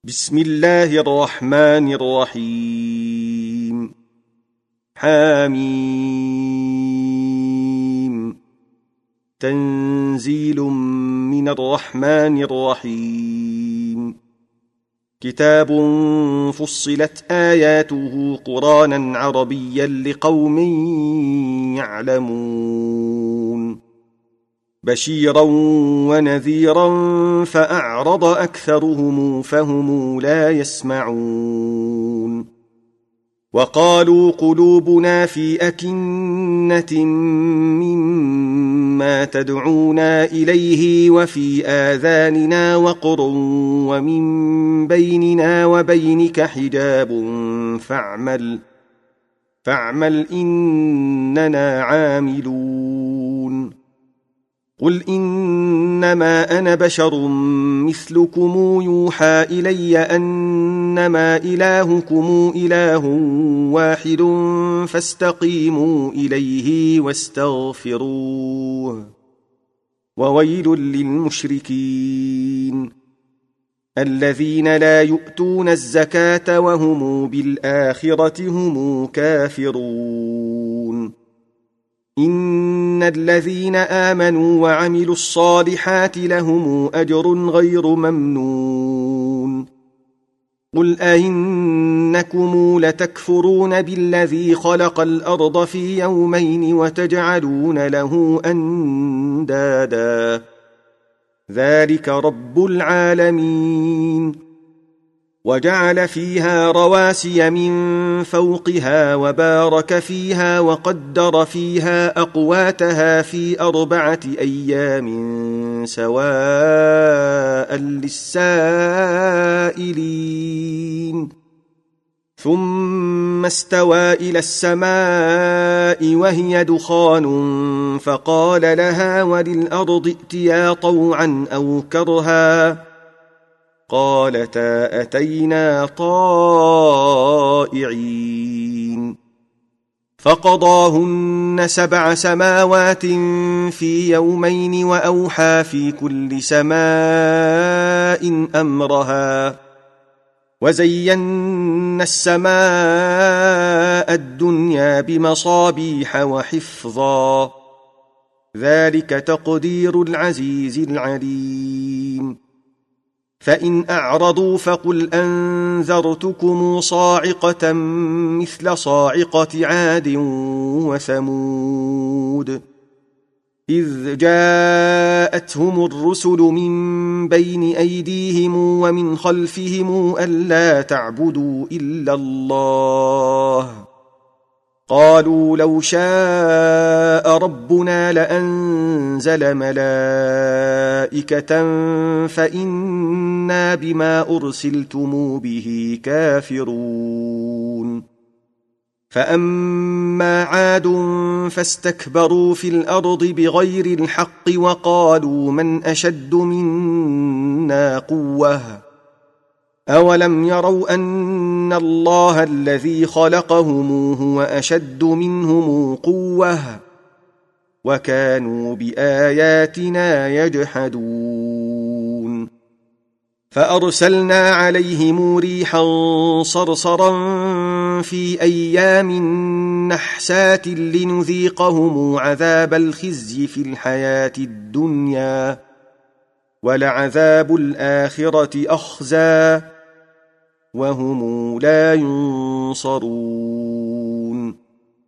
بسم الله الرحمن الرحيم. حميم. تنزيل من الرحمن الرحيم. كتاب فصلت آياته قرآنا عربيا لقوم يعلمون بشيرا ونذيرا فأعرض أكثرهم فهم لا يسمعون. وقالوا قلوبنا في أكنة مما تدعونا إليه وفي آذاننا وقر ومن بيننا وبينك حجاب فاعمل إننا عاملون. قل إنما أنا بشر مثلكم يوحى إلي أنما إلهكم إله واحد فاستقيموا إليه واستغفروه. وويل للمشركين الذين لا يؤتون الزكاة وهم بالآخرة هم كافرون. إن الذين آمنوا وعملوا الصالحات لهم أجر غير ممنون. قل أئنكم لتكفرون بالذي خلق الأرض في يومين وتجعلون له أندادا ذلك رب العالمين. وجعل فيها رواسي من فوقها وبارك فيها وقدر فيها أقواتها في 4 أيام سواء للسائلين. ثم استوى إلى السماء وهي دخان فقال لها وللأرض ائتيا طوعا أو كرها قالتا أتينا طائعين. فقضاهن 7 سماوات في يومين وأوحى في كل سماء أمرها. وزينا السماء الدنيا بمصابيح وحفظا ذلك تقدير العزيز العليم. فإن أعرضوا فقل أنذرتكم صاعقة مثل صاعقة عاد وثمود إذ جاءتهم الرسل من بين أيديهم ومن خلفهم ألا تعبدوا إلا الله قالوا لو شاء ربنا لأنزل ملائكة فإنا بما أرسلتم به كافرون. فأما عاد فاستكبروا في الأرض بغير الحق وقالوا من أشد منا قوة أولم يروا أن الله الذي خلقهم هو أشد منهم قوة وكانوا بآياتنا يجحدون. فأرسلنا عليهم ريحا صرصرا في أيام نحسات لنذيقهم عذاب الخزي في الحياة الدنيا ولعذاب الآخرة أخزى وهم لا ينصرون.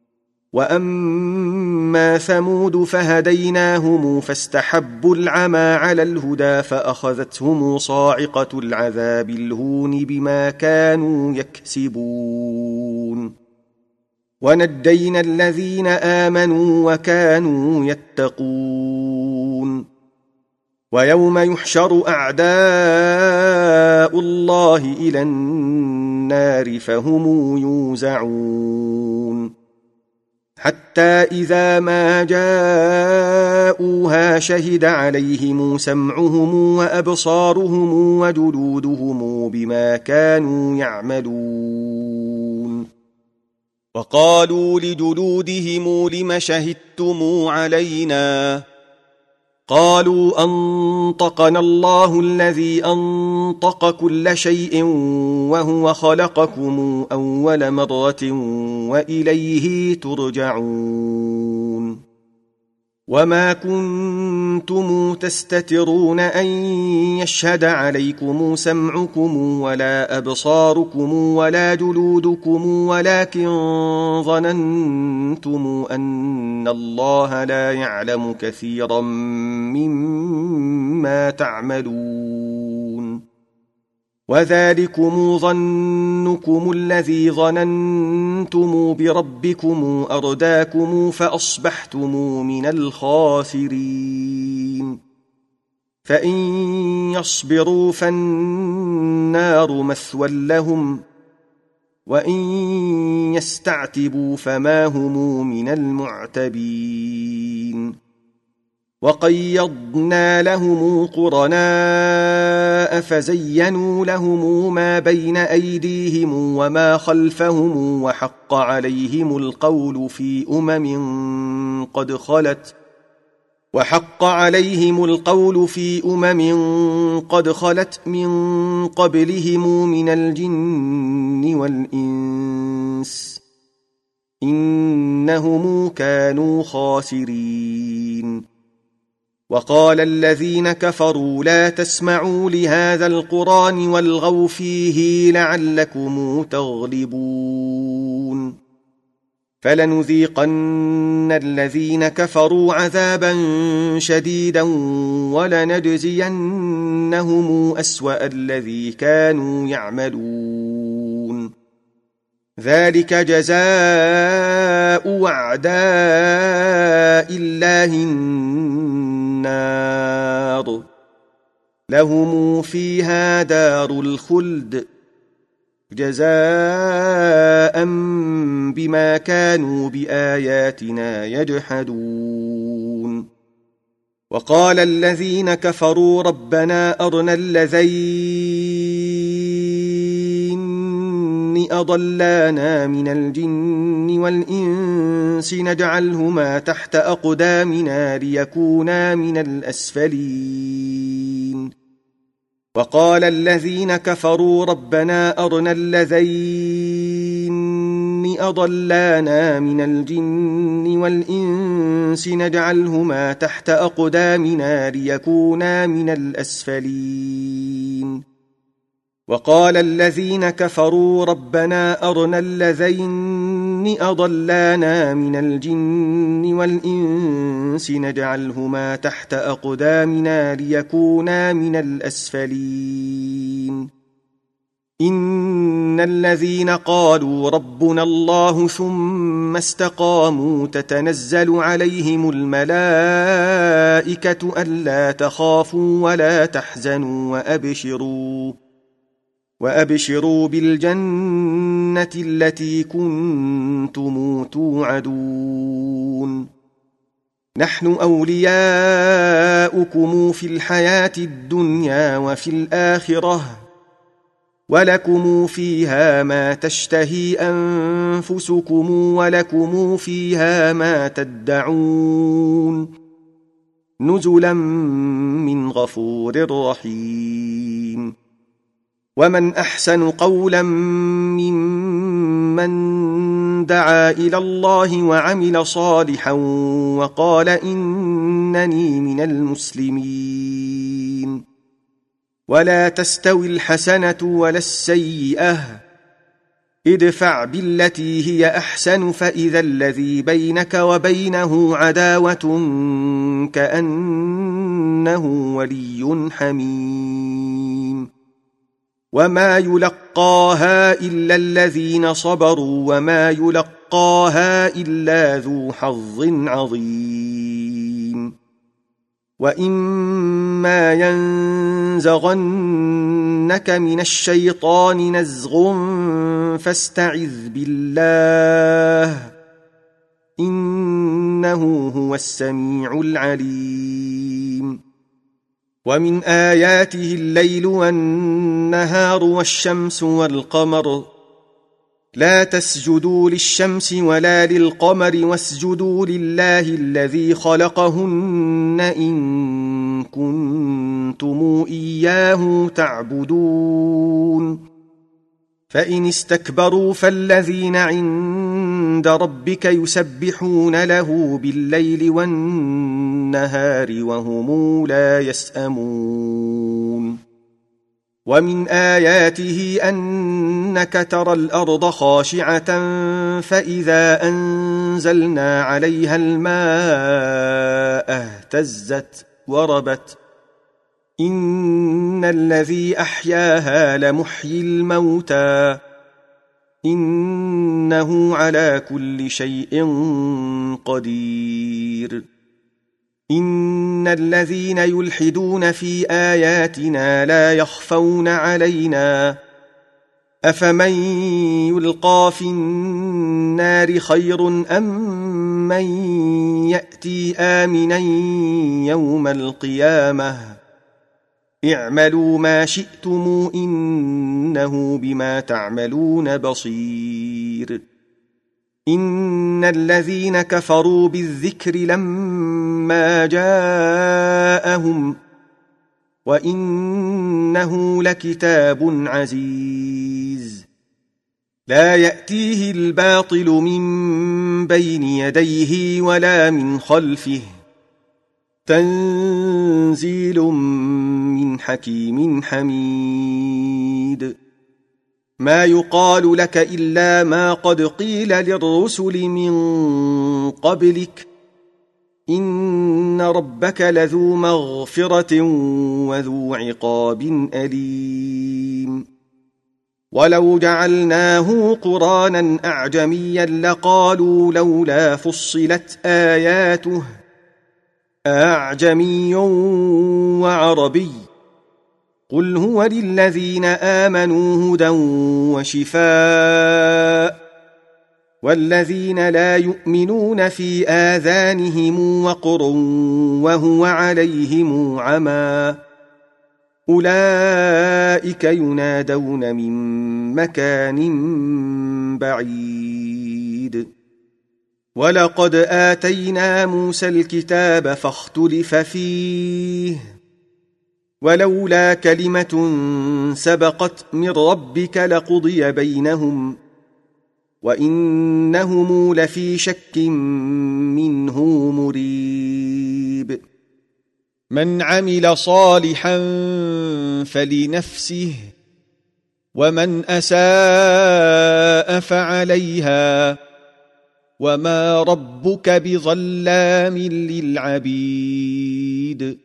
وأما ثمود فهديناهم فاستحبوا العمى على الهدى فأخذتهم صاعقة العذاب الهون بما كانوا يكسبون. ونجينا الذين آمنوا وكانوا يتقون. ويوم يحشر أعداء الله إلى النار فهم يوزعون حتى إذا ما جاءوها شهد عليهم سمعهم وأبصارهم وجلودهم بما كانوا يعملون. وقالوا لجلودهم لم شهدتم علينا قالوا أنطقنا الله الذي أنطق كل شيء وهو خلقكم أول مرة وإليه ترجعون وما كنتم تستترون أن يشهد عليكم سمعكم ولا أبصاركم ولا جلودكم ولكن ظننتم أن الله لا يعلم كثيرا مما تعملون وذلكم ظنكم الذي ظننتم بربكم أرداكم فأصبحتم من الخاسرين فإن يصبروا فالنار مثوى لهم وإن يستعتبوا فما هم من المعتبين وقيضنا لهم قرناء فزينوا لهم ما بين أيديهم وما خلفهم وحق عليهم القول في قد خلت من قبلهم من الجن والإنس إنهم كانوا خاسرين وقال الذين كفروا لا تسمعوا لهذا القرآن والغوا فيه لعلكم تغلبون فلنذيقن الذين كفروا عذابا شديدا ولنجزينهم أسوأ الذي كانوا يعملون ذلك جزاء أعداء الله النار لهم فيها دار الخلد جزاء بما كانوا بآياتنا يجحدون وقال الذين كفروا ربنا أرنا الذين أضلانا من الجن والإنس نجعلهما تحت أقدامنا ليكونا من الأسفلين وقال الذين كفروا ربنا أرنا الذين أضلانا من الجن والإنس نجعلهما تحت أقدامنا ليكونا من الأسفلين وقال الذين كفروا ربنا أرنا الذين أضلانا من الجن والإنس نجعلهما تحت أقدامنا ليكونا من الأسفلين إن الذين قالوا ربنا الله ثم استقاموا تتنزل عليهم الملائكة ألا تخافوا ولا تحزنوا وأبشروا بالجنة التي كنتم توعدون نحن أولياؤكم في الحياة الدنيا وفي الآخرة ولكم فيها ما تشتهي أنفسكم ولكم فيها ما تدعون نزلا من غفور رحيم ومن أحسن قولا ممن دعا إلى الله وعمل صالحا وقال إنني من المسلمين ولا تستوي الحسنة ولا السيئة ادفع بالتي هي أحسن فإذا الذي بينك وبينه عداوة كأنه ولي حميم وما يلقاها إلا الذين صبروا وما يلقاها إلا ذو حظ عظيم وإما ينزغنك من الشيطان نزغ فاستعذ بالله إنه هو السميع العليم ومن آياته الليل والنهار والشمس والقمر لا تسجدوا للشمس ولا للقمر واسجدوا لله الذي خلقهن إن كنتم إياه تعبدون فإن استكبروا فالذين عند ربك يسبحون له بالليل والنهار وهم لا يسأمون ومن آياته أنك ترى الأرض خاشعة فإذا أنزلنا عليها الماء اهتزت وربت إن الذي أحياها لمحيي الموتى إنه على كل شيء قدير إن الذين يلحدون في آياتنا لا يخفون علينا أفمن يلقى في النار خير أم من يأتي آمنا يوم القيامة اعملوا ما شئتم إنه بما تعملون بصير إن الذين كفروا بالذكر لما جاءهم وإنه لكتاب عزيز لا يأتيه الباطل من بين يديه ولا من خلفه تنزيل من حكيم حميد ما يقال لك إلا ما قد قيل للرسل من قبلك إن ربك لذو مغفرة وذو عقاب أليم ولو جعلناه قرآنا أعجميا لقالوا لولا فصلت آياته أعجمي وعربي قل هو للذين آمنوا هدى وشفاء والذين لا يؤمنون في آذانهم وقر وهو عليهم عمى أولئك ينادون من مكان بعيد ولقد آتينا موسى الكتاب فاختلف فيه ولولا كلمة سبقت من ربك لقضي بينهم وإنهم لفي شك منه مريب من عمل صالحا فلنفسه ومن أساء فعليها وما ربك بظلام للعبيد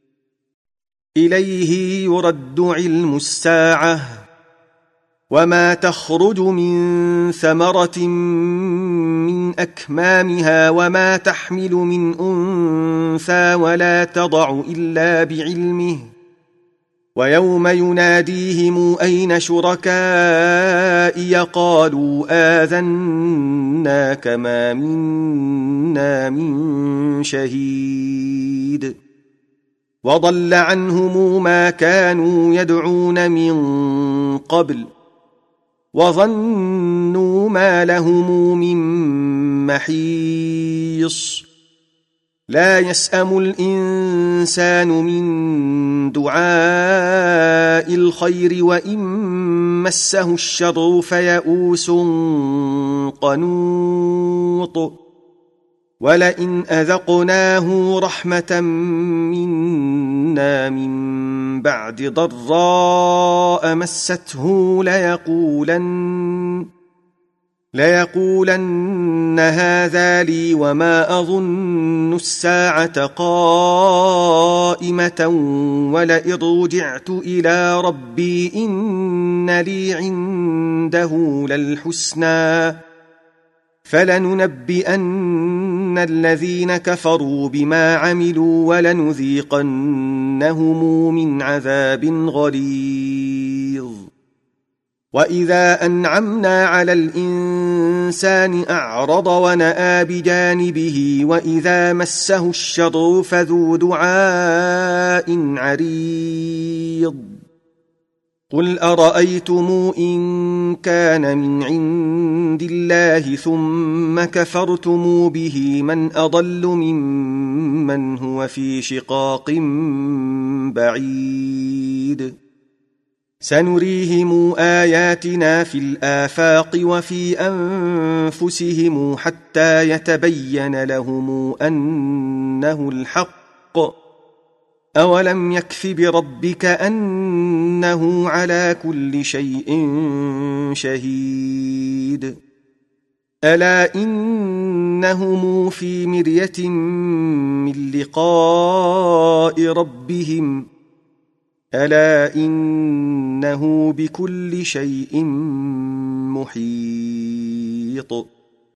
إليه يرد علم الساعة وما تخرج من ثمرة من أكمامها وما تحمل من أنثى ولا تضع إلا بعلمه ويوم يناديهم أين شركائي قالوا آذناك ما منا من شهيد وضل عنهم ما كانوا يدعون من قبل وظنوا ما لهم من محيص لا يسأم الإنسان من دعاء الخير وإن مسه الشر فيئوس قنوط ولئن أذقناه رحمة منا من بعد ضراء مسته ليقولن هذا لي وما أظن الساعة قائمة ولئن رجعت إلى ربي إن لي عنده للحسنى فلننبئن الذين كفروا بما عملوا ولنذيقنهم من عذاب غليظ وإذا أنعمنا على الإنسان أعرض ونأى بجانبه وإذا مسه الشر فذو دعاء عريض قل أرأيتم إن كان من عند الله ثم كفرتم به من أضل ممن هو في شقاق بعيد سنريهم آياتنا في الآفاق وفي أنفسهم حتى يتبين لهم أنه الحق أولم يكف بربك أنه على كل شيء شهيد ألا إنهم في مرية من لقاء ربهم ألا إنه بكل شيء محيط